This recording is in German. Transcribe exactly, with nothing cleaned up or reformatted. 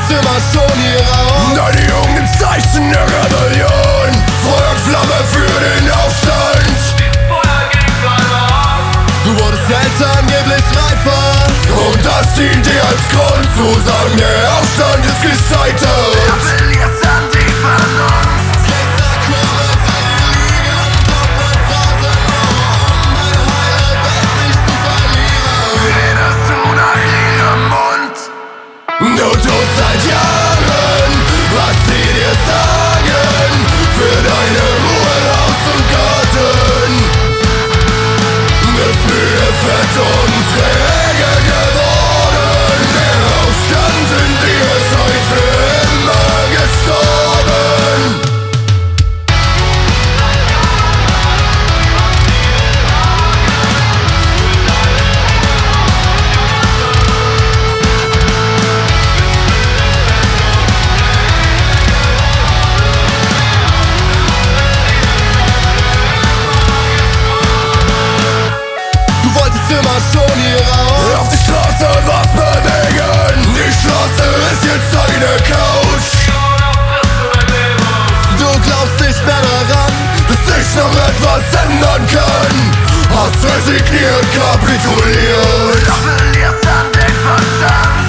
wolltest immer schon hier raus. Deine jungen Zeichen der Rebellion, Feuer und Flamme für den Aufstand. Feuer ging verloren. Du wurdest älter, angeblich reifer, Und das dient dir als Grund zu sagen, der Aufstand ist gescheitert. Appellierst an die Vernunft. Redest du nach ihrem Mund? Du tust seit Jahren, was sie dir sagen, für deine Ruhe, Haus und Garten. Bist müde, fett und träge geworden. Der Aufstand in dir ist heute für immer gestorben. Du wolltest immer schon hier raus. Auf die Straße was bewegen. Die Straße ist jetzt deine Couch. Du glaubst nicht mehr daran, Dass sich noch etwas ändern kann. Hast resigniert, kapituliert. Appellierst an den Verstand.